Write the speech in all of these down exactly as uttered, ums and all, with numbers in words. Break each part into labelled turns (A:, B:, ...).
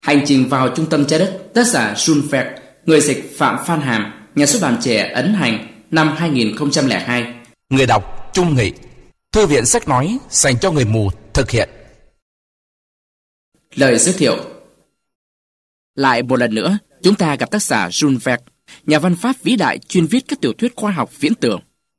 A: Hành trình vào trung tâm trái đất, tác giả Jules Verne, người dịch Phạm Phan Hàm, nhà xuất bản Trẻ ấn hành, năm hai nghìn không trăm lẻ hai.
B: Người đọc Trung Nghị. Thư viện sách nói dành cho người mù thực hiện.
A: Lời giới thiệu. Lại một lần nữa, chúng ta gặp tác giả Jules Verne, nhà văn Pháp vĩ đại chuyên viết các tiểu thuyết khoa học viễn tưởng.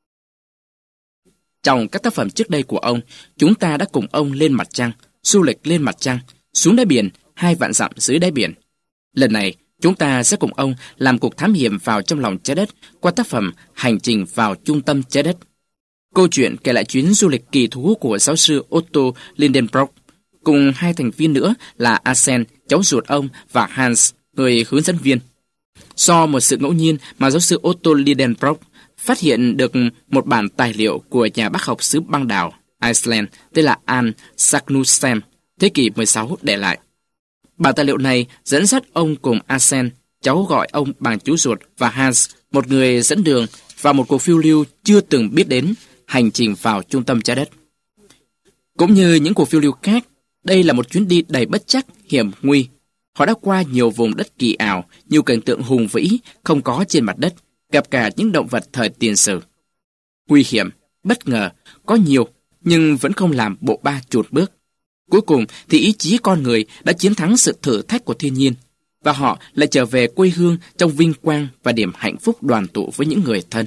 A: Trong các tác phẩm trước đây của ông, chúng ta đã cùng ông lên mặt trăng, du lịch lên mặt trăng, xuống đáy biển, hai vạn dặm dưới đáy biển. Lần này, chúng ta sẽ cùng ông làm cuộc thám hiểm vào trong lòng trái đất qua tác phẩm Hành trình vào trung tâm trái đất. Câu chuyện kể lại chuyến du lịch kỳ thú của giáo sư Otto Lidenbrock, cùng hai thành viên nữa là Arsène, cháu ruột ông, và Hans, người hướng dẫn viên. Do một sự ngẫu nhiên mà giáo sư Otto Lidenbrock phát hiện được một bản tài liệu của nhà bác học xứ băng đảo Iceland tên là Anne Sagnussem, thế kỷ mười sáu để lại. Bản tài liệu này dẫn dắt ông cùng Arsène, cháu gọi ông bằng chú ruột, và Hans, một người dẫn đường, vào một cuộc phiêu lưu chưa từng biết đến, hành trình vào trung tâm trái đất. Cũng như những cuộc phiêu lưu khác, đây là một chuyến đi đầy bất trắc, hiểm nguy. Họ đã qua nhiều vùng đất kỳ ảo, nhiều cảnh tượng hùng vĩ không có trên mặt đất, gặp cả những động vật thời tiền sử. Nguy hiểm, bất ngờ, có nhiều, nhưng vẫn không làm bộ ba chùn bước. Cuối cùng thì ý chí con người đã chiến thắng sự thử thách của thiên nhiên, và họ lại trở về quê hương trong vinh quang và niềm hạnh phúc đoàn tụ với những người thân.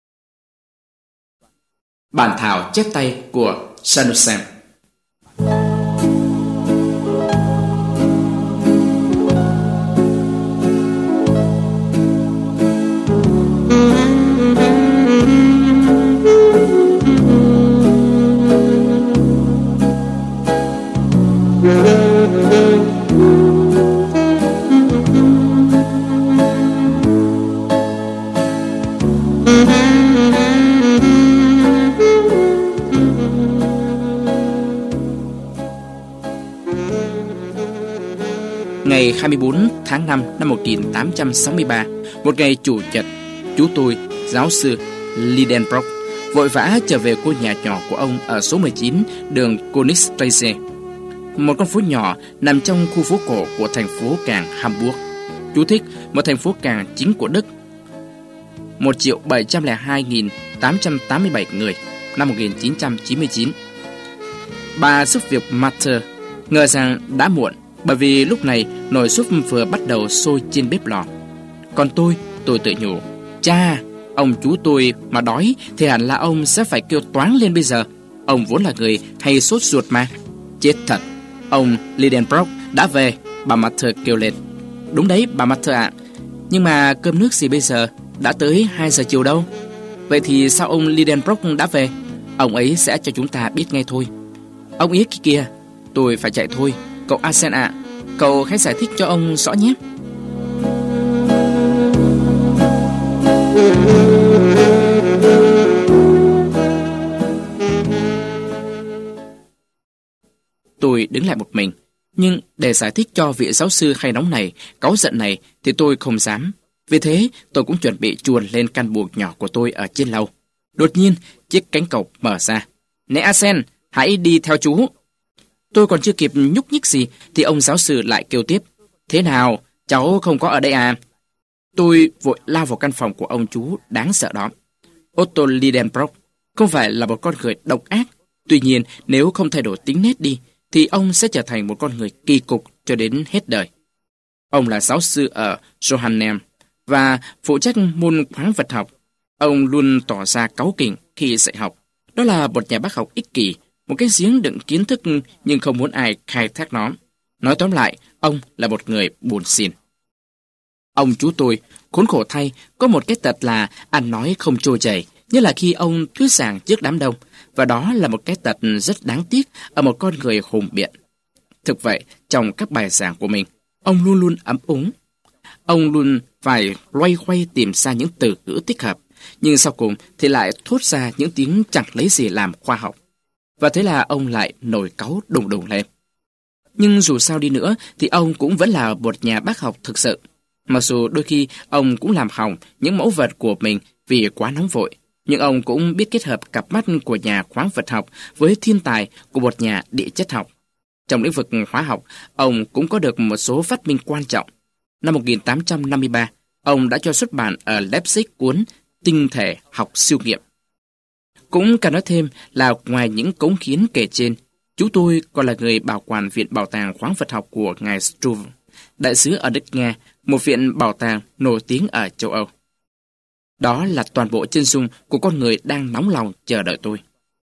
A: Bản thảo chép tay của Sagnussem. Ngày hai mươi bốn tháng năm năm một nghìn tám trăm sáu mươi ba, một ngày chủ nhật, chú tôi, giáo sư Lidenbrock, vội vã trở về ngôi nhà nhỏ của ông ở số mười chín đường Königstraße, một con phố nhỏ nằm trong khu phố cổ của thành phố cảng Hamburg. Chú thích: một thành phố cảng chính của Đức, một triệu bảy trăm lẻ hai nghìn tám trăm tám mươi bảy người, năm một nghìn chín trăm chín mươi chín. Bà giúp việc Martha ngờ rằng đã muộn, bởi vì lúc này nồi súp vừa bắt đầu sôi trên bếp lò. Còn tôi, tôi tự nhủ, cha, ông chú tôi mà đói thì hẳn là ông sẽ phải kêu toáng lên bây giờ. Ông vốn là người hay sốt ruột mà. Chết thật, ông Lidenbrock đã về, bà Martha kêu lên. Đúng đấy, bà Martha ạ. Nhưng mà cơm nước gì bây giờ? Đã tới hai giờ chiều đâu. Vậy thì sao ông Lidenbrock đã về? Ông ấy sẽ cho chúng ta biết ngay thôi. Ông ấy kia, tôi phải chạy thôi. Cậu Arsène ạ, cậu hãy giải thích cho ông rõ nhé. Tôi đứng lại một mình, nhưng để giải thích cho vị giáo sư hay nóng này, cáu giận này thì tôi không dám. Vì thế tôi cũng chuẩn bị chuồn lên căn buồng nhỏ của tôi ở trên lầu. Đột nhiên chiếc cánh cổng mở ra. Này Arsène, hãy đi theo chú. Tôi còn chưa kịp nhúc nhích gì thì ông giáo sư lại kêu tiếp. Thế nào, cháu không có ở đây à? Tôi vội lao vào căn phòng của ông chú đáng sợ đó. Otto Lidenbrock không phải là một con người độc ác. Tuy nhiên, nếu không thay đổi tính nết đi, thì ông sẽ trở thành một con người kỳ cục cho đến hết đời. Ông là giáo sư ở Johannem và phụ trách môn khoáng vật học. Ông luôn tỏ ra cáu kỉnh khi dạy học. Đó là một nhà bác học ích kỷ, một cái giếng đựng kiến thức nhưng không muốn ai khai thác nó. Nói tóm lại, ông là một người buồn xỉn. Ông chú tôi, khốn khổ thay, có một cái tật là ăn nói không trôi chảy, như là khi ông thuyết giảng trước đám đông, và đó là một cái tật rất đáng tiếc ở một con người hùng biện. Thực vậy, trong các bài giảng của mình, ông luôn luôn ấp úng. Ông luôn phải loay hoay tìm ra những từ ngữ thích hợp, nhưng sau cùng thì lại thốt ra những tiếng chẳng lấy gì làm khoa học. Và thế là ông lại nổi cáu đùng đùng lên. Nhưng dù sao đi nữa thì ông cũng vẫn là một nhà bác học thực sự. Mặc dù đôi khi ông cũng làm hỏng những mẫu vật của mình vì quá nóng vội, nhưng ông cũng biết kết hợp cặp mắt của nhà khoáng vật học với thiên tài của một nhà địa chất học. Trong lĩnh vực hóa học, ông cũng có được một số phát minh quan trọng. Năm một nghìn tám trăm năm mươi ba, ông đã cho xuất bản ở Leipzig cuốn Tinh thể học siêu nghiệm. Cũng cần nói thêm là ngoài những cống hiến kể trên, chú tôi còn là người bảo quản Viện Bảo tàng Khoáng vật học của ngài Struve, đại sứ ở nước Nga, một viện bảo tàng nổi tiếng ở châu Âu. Đó là toàn bộ chân dung của con người đang nóng lòng chờ đợi tôi.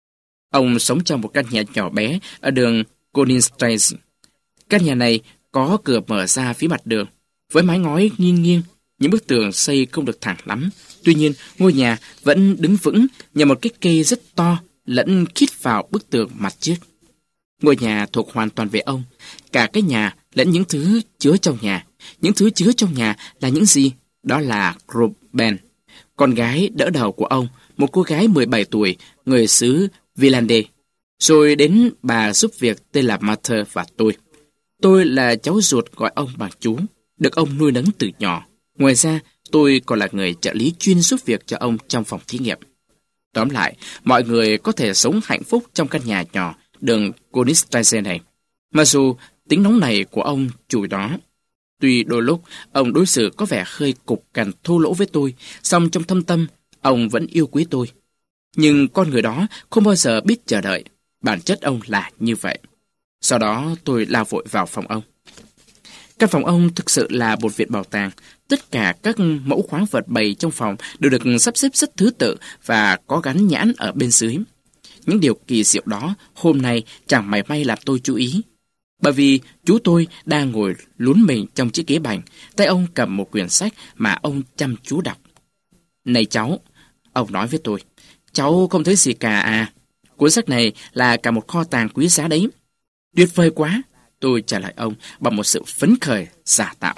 A: Ông sống trong một căn nhà nhỏ bé ở đường Koningsstraße. Căn nhà này có cửa mở ra phía mặt đường, với mái ngói nghiêng nghiêng, những bức tường xây không được thẳng lắm. Tuy nhiên, ngôi nhà vẫn đứng vững nhờ một cái cây rất to lẫn khít vào bức tường mặt trước. Ngôi nhà thuộc hoàn toàn về ông, cả cái nhà lẫn những thứ chứa trong nhà. Những thứ chứa trong nhà là những gì? Đó là Ruben, con gái đỡ đầu của ông, một cô gái mười bảy tuổi, người xứ Villande. Rồi đến bà giúp việc tên là Martha và tôi. Tôi là cháu ruột gọi ông bằng chú, được ông nuôi nấng từ nhỏ. Ngoài ra, tôi còn là người trợ lý chuyên giúp việc cho ông trong phòng thí nghiệm. Tóm lại, mọi người có thể sống hạnh phúc trong căn nhà nhỏ đường Koningsstraße này. Mặc dù tính nóng này của ông chủ đó, tuy đôi lúc ông đối xử có vẻ hơi cục cằn thô lỗ với tôi, song trong thâm tâm, ông vẫn yêu quý tôi. Nhưng con người đó không bao giờ biết chờ đợi. Bản chất ông là như vậy. Sau đó tôi lao vội vào phòng ông. Căn phòng ông thực sự là một viện bảo tàng. Tất cả các mẫu khoáng vật bày trong phòng đều được sắp xếp rất thứ tự và có gắn nhãn ở bên dưới. Những điều kỳ diệu đó hôm nay chẳng mảy may làm tôi chú ý. Bởi vì chú tôi đang ngồi lún mình trong chiếc ghế bành, tay ông cầm một quyển sách mà ông chăm chú đọc. Này cháu, ông nói với tôi, cháu không thấy gì cả à? Cuốn sách này là cả một kho tàng quý giá đấy. Tuyệt vời quá, tôi trả lời ông bằng một sự phấn khởi giả tạo.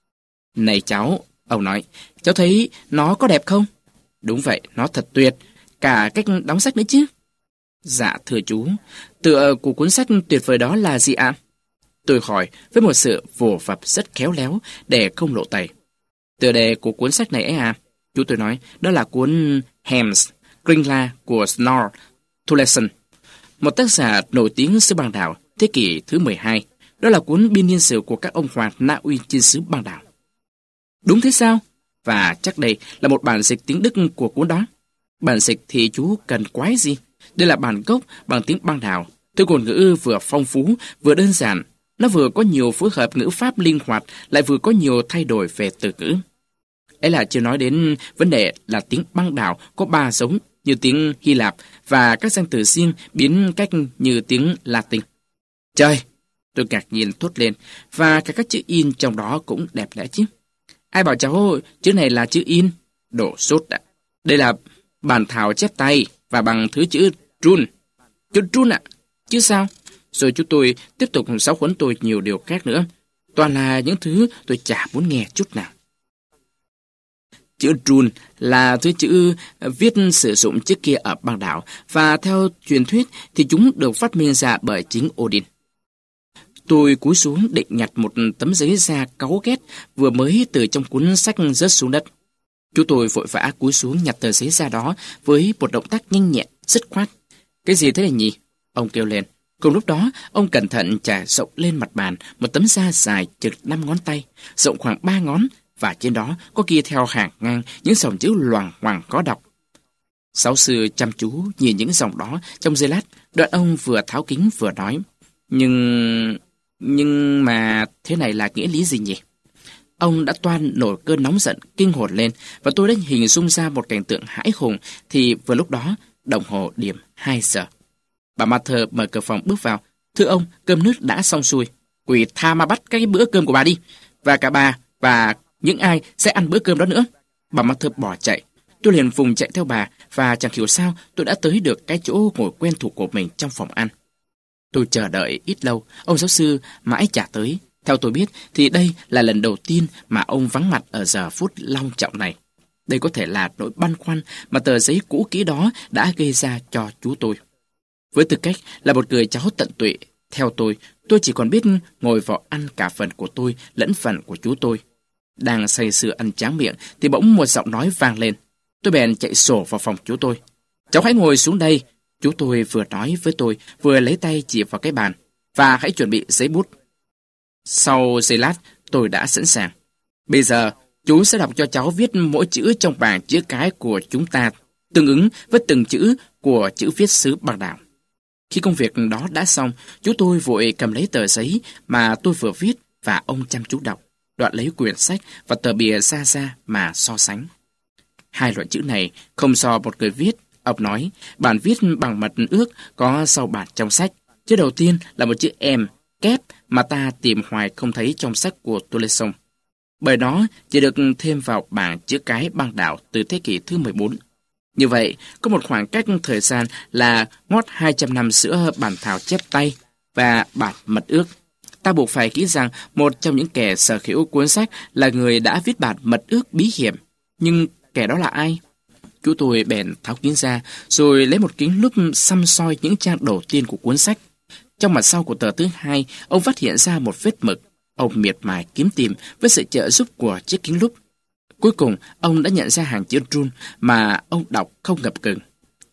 A: Này cháu, ông nói, cháu thấy nó có đẹp không? Đúng vậy, nó thật tuyệt, cả cách đóng sách nữa chứ. Dạ thưa chú, tựa của cuốn sách tuyệt vời đó là gì ạ? Tôi hỏi với một sự vồ vập rất khéo léo để không lộ tẩy. Tựa đề của cuốn sách này ấy à? Chú tôi nói, đó là cuốn Hems, Kringla của Snorre Turleson, một tác giả nổi tiếng xứ băng đảo thế kỷ thứ mười hai. Đó là cuốn biên niên sử của các ông hoàng Na Uy trên xứ băng đảo. Đúng thế sao? Và chắc đây là một bản dịch tiếng Đức của cuốn đó. Bản dịch thì chú cần quái gì? Đây là bản gốc bằng tiếng băng đảo. Thứ ngôn ngữ vừa phong phú, vừa đơn giản. Nó vừa có nhiều phối hợp ngữ pháp linh hoạt, lại vừa có nhiều thay đổi về từ ngữ. Ấy là chưa nói đến vấn đề là tiếng băng đảo có ba giống như tiếng Hy Lạp và các danh từ riêng biến cách như tiếng Latin. Trời! Tôi ngạc nhiên thốt lên, và cả các chữ in trong đó cũng đẹp lẽ chứ. Ai bảo cháu chữ này là chữ in? Đổ sốt ạ. Đây là bản thảo chép tay và bằng thứ chữ Trun. Chữ Trun ạ. Chứ sao? Rồi chú tôi tiếp tục giáo huấn tôi nhiều điều khác nữa. Toàn là những thứ tôi chả muốn nghe chút nào. Chữ Trun là thứ chữ viết sử dụng trước kia ở băng đảo, và theo truyền thuyết thì chúng được phát minh ra bởi chính Odin. Tôi cúi xuống định nhặt một tấm giấy da cáu ghét vừa mới từ trong cuốn sách rớt xuống đất. Chú tôi vội vã cúi xuống nhặt tờ giấy da đó với một động tác nhanh nhẹn, dứt khoát. Cái gì thế này nhỉ? Ông kêu lên. Cùng lúc đó, ông cẩn thận trải rộng lên mặt bàn một tấm da dài chừng năm ngón tay, rộng khoảng ba ngón, và trên đó có ghi theo hàng ngang những dòng chữ loằng ngoằng khó đọc. Giáo sư chăm chú nhìn những dòng đó trong giây lát, đoạn ông vừa tháo kính vừa nói. Nhưng... nhưng mà thế này là nghĩa lý gì nhỉ? Ông đã toan nổi cơn nóng giận, kinh hồn lên, và tôi đã hình dung ra một cảnh tượng hãi hùng, thì vừa lúc đó, đồng hồ điểm hai giờ. Bà Martha mở cửa phòng bước vào. Thưa ông, cơm nước đã xong xuôi. Quỷ tha mà bắt cái bữa cơm của bà đi. Và cả bà và những ai sẽ ăn bữa cơm đó nữa. Bà Martha bỏ chạy. Tôi liền vùng chạy theo bà, và chẳng hiểu sao tôi đã tới được cái chỗ ngồi quen thuộc của mình trong phòng ăn. Tôi chờ đợi ít lâu, ông giáo sư mãi chả tới. Theo tôi biết thì đây là lần đầu tiên mà ông vắng mặt ở giờ phút long trọng này. Đây có thể là nỗi băn khoăn mà tờ giấy cũ kỹ đó đã gây ra cho chú tôi. Với tư cách là một người cháu tận tụy, theo tôi, tôi chỉ còn biết ngồi vào ăn cả phần của tôi lẫn phần của chú tôi. Đang say sưa ăn tráng miệng thì bỗng một giọng nói vang lên. Tôi bèn chạy sổ vào phòng chú tôi. Cháu hãy ngồi xuống đây. Chú tôi vừa nói với tôi, vừa lấy tay chỉ vào cái bàn. và hãy chuẩn bị giấy bút. Sau giây lát, tôi đã sẵn sàng. Bây giờ, chú sẽ đọc cho cháu viết mỗi chữ trong bảng chữ cái của chúng ta, tương ứng với từng chữ của chữ viết xứ Băng Đảo. Khi công việc đó đã xong, chú tôi vội cầm lấy tờ giấy mà tôi vừa viết và ông chăm chú đọc, đoạn lấy quyển sách và tờ bìa ra ra mà so sánh. Hai loại chữ này không do một người viết, ông nói, bản viết bằng mật ước có sau bản trong sách. Chữ đầu tiên là một chữ M, kép mà ta tìm hoài không thấy trong sách của Toleson. Bởi đó chỉ được thêm vào bảng chữ cái Băng Đảo từ thế kỷ thứ mười bốn. Như vậy, có một khoảng cách thời gian là ngót hai trăm năm giữa bản thảo chép tay và bản mật ước. Ta buộc phải nghĩ rằng một trong những kẻ sở hữu cuốn sách là người đã viết bản mật ước bí hiểm. Nhưng kẻ đó là ai? Chú tôi bèn tháo kính ra, rồi lấy một kính lúp săm soi những trang đầu tiên của cuốn sách. Trong mặt sau của tờ thứ hai, ông phát hiện ra một vết mực. Ông miệt mài kiếm tìm với sự trợ giúp của chiếc kính lúp. Cuối cùng, ông đã nhận ra hàng chữ run mà ông đọc không ngập ngừng.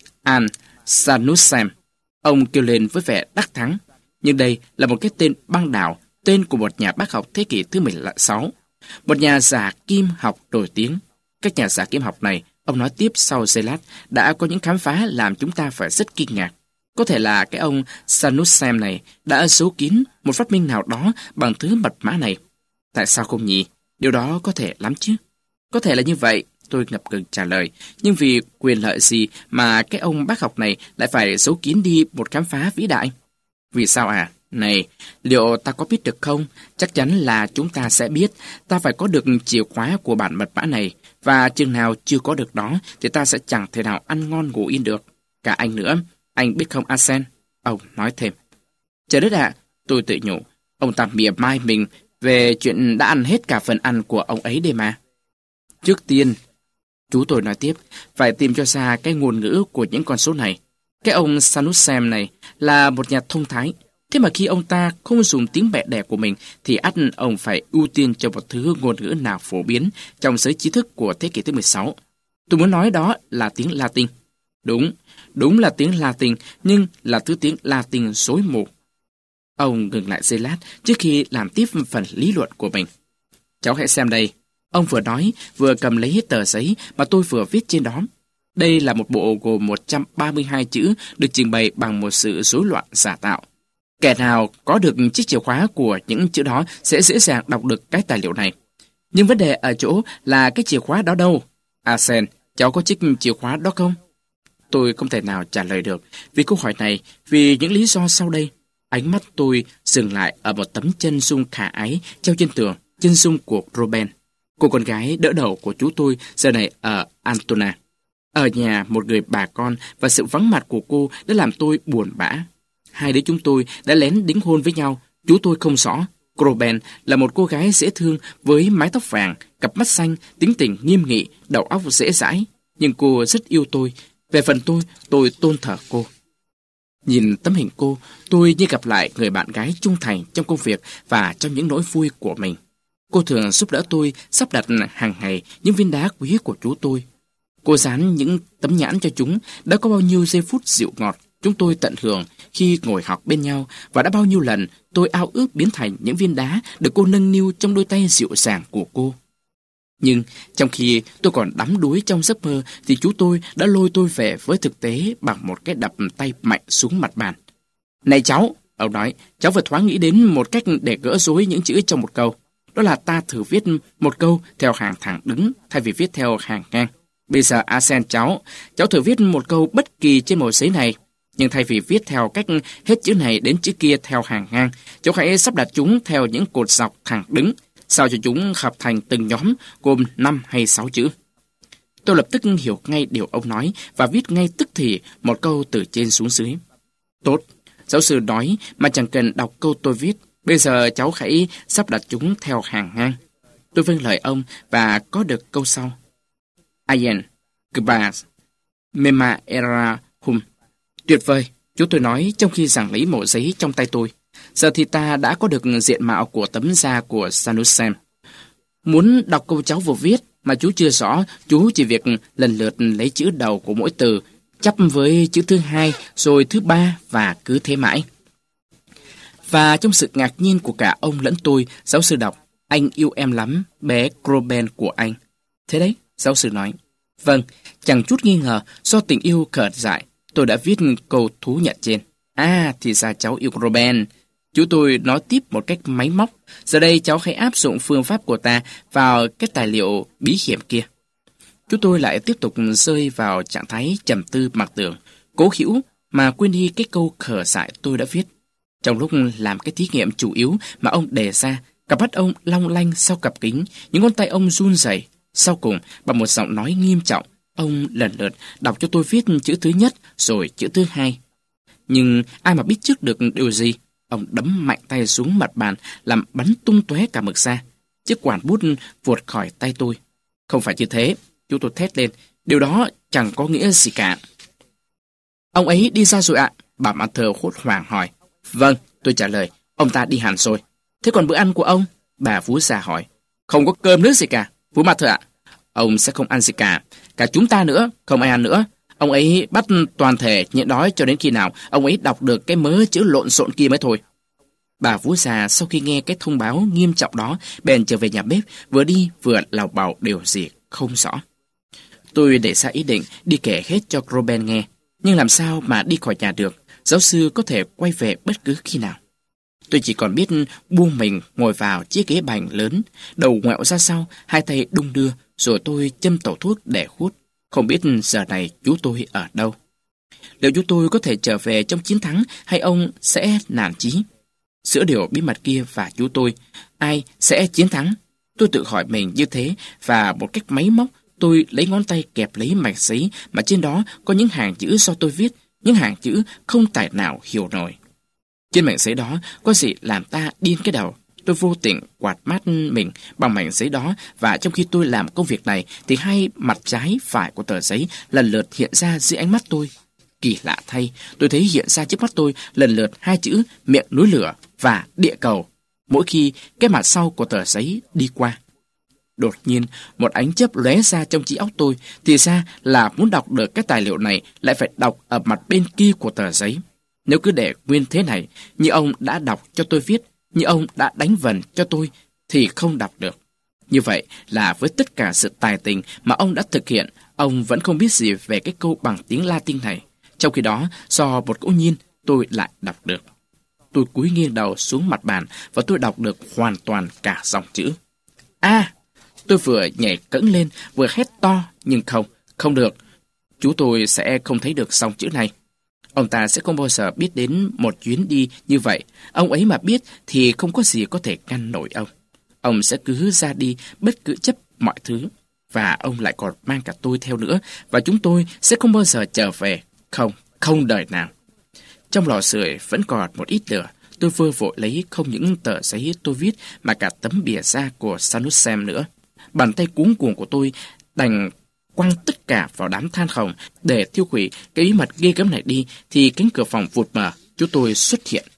A: An Sanussem. Ông kêu lên với vẻ đắc thắng. Nhưng đây là một cái tên Băng Đảo, tên của một nhà bác học thế kỷ thứ mười sáu. Một nhà giả kim học nổi tiếng. Các nhà giả kim học này, ông nói tiếp sau giây lát, đã có những khám phá làm chúng ta phải rất kinh ngạc. Có thể là cái ông Sanussem này đã giấu kín một phát minh nào đó bằng thứ mật mã này. Tại sao không nhỉ? Điều đó có thể lắm chứ. Có thể là như vậy, tôi ngập ngừng trả lời. Nhưng vì quyền lợi gì mà cái ông bác học này lại phải giấu kín đi một khám phá vĩ đại? Vì sao à? Này, liệu ta có biết được không? Chắc chắn là chúng ta sẽ biết. Ta phải có được chìa khóa của bản mật mã này. Và chừng nào chưa có được đó thì ta sẽ chẳng thể nào ăn ngon ngủ yên được. Cả anh nữa. Anh biết không Arsene? Ông nói thêm. Trời đất ạ, tôi tự nhủ. Ông ta mỉa mai mình về chuyện đã ăn hết cả phần ăn của ông ấy đây mà. Trước tiên, chú tôi nói tiếp, phải tìm cho ra cái ngôn ngữ của những con số này. Cái ông Sanussem này là một nhà thông thái. Thế mà khi ông ta không dùng tiếng mẹ đẻ của mình thì ắt ông phải ưu tiên cho một thứ ngôn ngữ nào phổ biến trong giới trí thức của thế kỷ thứ mười sáu. Tôi muốn nói đó là tiếng Latin. Đúng, đúng là tiếng Latin, nhưng là thứ tiếng Latin rối mù. Ông ngừng lại giây lát trước khi làm tiếp phần lý luận của mình. Cháu hãy xem đây. Ông vừa nói, vừa cầm lấy tờ giấy mà tôi vừa viết trên đó. Đây là một bộ gồm một trăm ba mươi hai chữ được trình bày bằng một sự rối loạn giả tạo. Kẻ nào có được chiếc chìa khóa của những chữ đó sẽ dễ dàng đọc được cái tài liệu này. Nhưng vấn đề ở chỗ là cái chìa khóa đó đâu? Arsene, cháu có chiếc chìa khóa đó không? Tôi không thể nào trả lời được vì câu hỏi này, vì những lý do sau đây. Ánh mắt tôi dừng lại ở một tấm chân dung khả ái treo trên tường, chân dung của Robin, cô con gái đỡ đầu của chú tôi giờ này ở Antona. Ở nhà một người bà con và sự vắng mặt của cô đã làm tôi buồn bã. Hai đứa chúng tôi đã lén đính hôn với nhau, chú tôi không rõ. Robin là một cô gái dễ thương với mái tóc vàng, cặp mắt xanh, tính tình nghiêm nghị, đầu óc dễ dãi. Nhưng cô rất yêu tôi. Về phần tôi, tôi tôn thờ cô. Nhìn tấm hình cô, tôi như gặp lại người bạn gái trung thành trong công việc và trong những nỗi vui của mình. Cô thường giúp đỡ tôi sắp đặt hàng ngày những viên đá quý của chú tôi. Cô dán những tấm nhãn cho chúng, đã có bao nhiêu giây phút dịu ngọt chúng tôi tận hưởng khi ngồi học bên nhau, và đã bao nhiêu lần tôi ao ước biến thành những viên đá được cô nâng niu trong đôi tay dịu dàng của cô. Nhưng trong khi tôi còn đắm đuối trong giấc mơ thì chú tôi đã lôi tôi về với thực tế bằng một cái đập tay mạnh xuống mặt bàn. Này cháu, ông nói, cháu vừa thoáng nghĩ đến một cách để gỡ rối những chữ trong một câu. Đó là ta thử viết một câu theo hàng thẳng đứng thay vì viết theo hàng ngang. Bây giờ Arsene cháu, cháu thử viết một câu bất kỳ trên mẩu giấy này. Nhưng thay vì viết theo cách hết chữ này đến chữ kia theo hàng ngang, cháu hãy sắp đặt chúng theo những cột dọc thẳng đứng, sao cho chúng hợp thành từng nhóm gồm năm hay sáu chữ. Tôi lập tức hiểu ngay điều ông nói và viết ngay tức thì một câu từ trên xuống dưới. Tốt, giáo sư nói mà chẳng cần đọc câu tôi viết. Bây giờ cháu hãy sắp đặt chúng theo hàng ngang. Tôi vâng lời ông và có được câu sau. Ayen, Gbaz, Mema era hum. Tuyệt vời, chú tôi nói trong khi giằng lấy mẩu giấy trong tay tôi. Giờ thì ta đã có được diện mạo của tấm da của Sanussem. Muốn đọc câu cháu vừa viết mà chú chưa rõ, chú chỉ việc lần lượt lấy chữ đầu của mỗi từ, chắp với chữ thứ hai, rồi thứ ba và cứ thế mãi. Và trong sự ngạc nhiên của cả ông lẫn tôi, giáo sư đọc, anh yêu em lắm, bé Groben của anh. Thế đấy, giáo sư nói. Vâng, chẳng chút nghi ngờ, do tình yêu khởi dại, tôi đã viết câu thú nhận trên. À, thì ra cháu yêu Groben. Chú tôi nói tiếp một cách máy móc. Giờ đây cháu hãy áp dụng phương pháp của ta vào cái tài liệu bí hiểm kia. Chú tôi lại tiếp tục rơi vào trạng thái trầm tư mặc tưởng, cố hữu mà quên đi cái câu khờ dại tôi đã viết. Trong lúc làm cái thí nghiệm chủ yếu mà ông đề ra, cặp mắt ông long lanh sau cặp kính, những ngón tay ông run rẩy. Sau cùng, bằng một giọng nói nghiêm trọng, ông lần lượt đọc cho tôi viết chữ thứ nhất rồi chữ thứ hai. Nhưng ai mà biết trước được điều gì? Ông đấm mạnh tay xuống mặt bàn, làm bắn tung tóe cả mực ra. Chiếc quản bút vụt khỏi tay tôi. Không phải như thế, chú tôi thét lên. Điều đó chẳng có nghĩa gì cả. Ông ấy đi ra rồi ạ. Bà Mather hốt hoảng hỏi. Vâng, tôi trả lời. Ông ta đi hẳn rồi. Thế còn bữa ăn của ông? Bà Vú già hỏi. Không có cơm nước gì cả. Vú Mather ạ. Ông sẽ không ăn gì cả. Cả chúng ta nữa, không ai ăn nữa. Ông ấy bắt toàn thể nhịn đói cho đến khi nào ông ấy đọc được cái mớ chữ lộn xộn kia mới thôi. Bà Vú già sau khi nghe cái thông báo nghiêm trọng đó, bèn trở về nhà bếp, vừa đi vừa lào bào điều gì không rõ. Tôi để ra ý định đi kể hết cho Groben nghe, nhưng làm sao mà đi khỏi nhà được, giáo sư có thể quay về bất cứ khi nào. Tôi chỉ còn biết buông mình ngồi vào chiếc ghế bành lớn, đầu ngoẹo ra sau, hai tay đung đưa, rồi tôi châm tẩu thuốc để hút. Không biết giờ này chú tôi ở đâu. Liệu chú tôi có thể trở về trong chiến thắng hay ông sẽ nản chí? Giữa điều bí mật kia và chú tôi, ai sẽ chiến thắng? Tôi tự hỏi mình như thế và một cách máy móc tôi lấy ngón tay kẹp lấy mảnh giấy mà trên đó có những hàng chữ do tôi viết, những hàng chữ không tài nào hiểu nổi. Trên mảnh giấy đó có gì làm ta điên cái đầu. Tôi vô tình quạt mắt mình bằng mảnh giấy đó và trong khi tôi làm công việc này thì hai mặt trái phải của tờ giấy lần lượt hiện ra dưới ánh mắt tôi. Kỳ lạ thay, tôi thấy hiện ra trước mắt tôi lần lượt hai chữ miệng núi lửa và địa cầu mỗi khi cái mặt sau của tờ giấy đi qua. Đột nhiên, một ánh chớp lóe ra trong trí óc tôi, thì ra là muốn đọc được cái tài liệu này lại phải đọc ở mặt bên kia của tờ giấy. Nếu cứ để nguyên thế này, như ông đã đọc cho tôi viết, như ông đã đánh vần cho tôi, thì không đọc được. Như vậy là với tất cả sự tài tình mà ông đã thực hiện, ông vẫn không biết gì về cái câu bằng tiếng Latin này. Trong khi đó, do một ngẫu nhiên, tôi lại đọc được. Tôi cúi nghiêng đầu xuống mặt bàn và tôi đọc được hoàn toàn cả dòng chữ. À! Tôi vừa nhảy cẫng lên, vừa hét to, nhưng không, không được. Chú tôi sẽ không thấy được dòng chữ này. Ông ta sẽ không bao giờ biết đến một chuyến đi như vậy. Ông ấy mà biết thì không có gì có thể ngăn nổi ông. Ông sẽ cứ ra đi bất cứ chấp mọi thứ. Và ông lại còn mang cả tôi theo nữa. Và chúng tôi sẽ không bao giờ trở về. Không, không đời nào. Trong lò sưởi vẫn còn một ít lửa. Tôi vơ vội lấy không những tờ giấy tôi viết mà cả tấm bìa da của Sanussem nữa. Bàn tay cuống cuồng của tôi đành quăng tất cả vào đám than hồng để thiêu hủy cái bí mật ghê gớm này đi thì cánh cửa phòng vụt mở, chú tôi xuất hiện.